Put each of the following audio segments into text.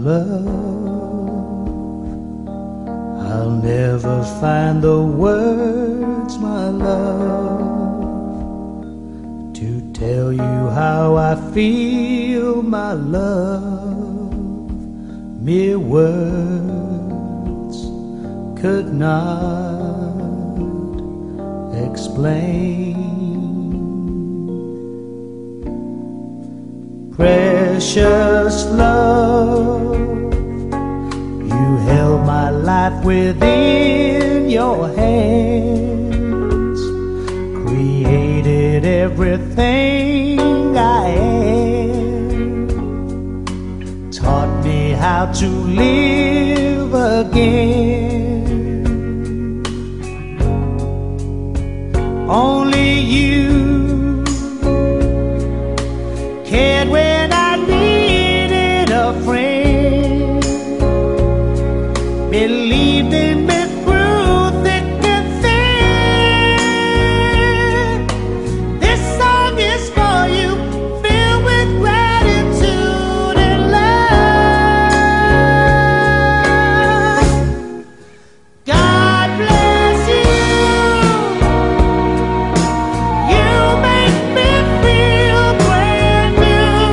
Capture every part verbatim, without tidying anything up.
love, I'll never find the words, my love, to tell you how I feel, my love. Mere words could not explain. Precious love, you held my life within your hands, created everything I am, taught me how to live again. Only you cared when I needed a friend, believed in me through thick and thin. This song is for you, filled with gratitude and love. God bless you. You make me feel brand new.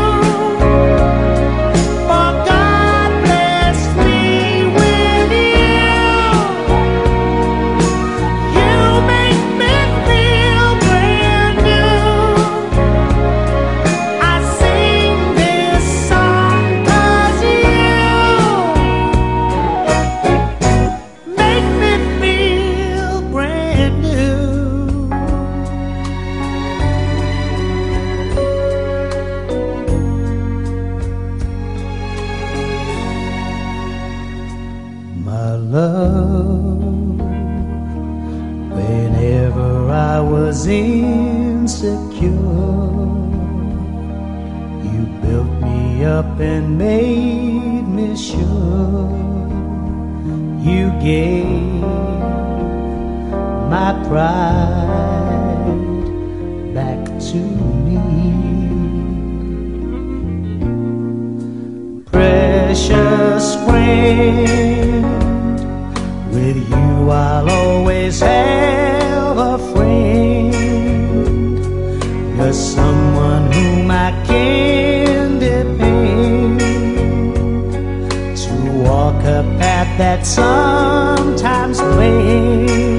For God blessed me with you. You make me feel brand new. I sing this song 'cause you make me feel brand new. My love, whenever I was insecure, you built me up and made me sure. You gave my pride back to me. Precious friend, with you I'll always have a friend. You're someone whom I can depend, to walk a path that sometimes plain.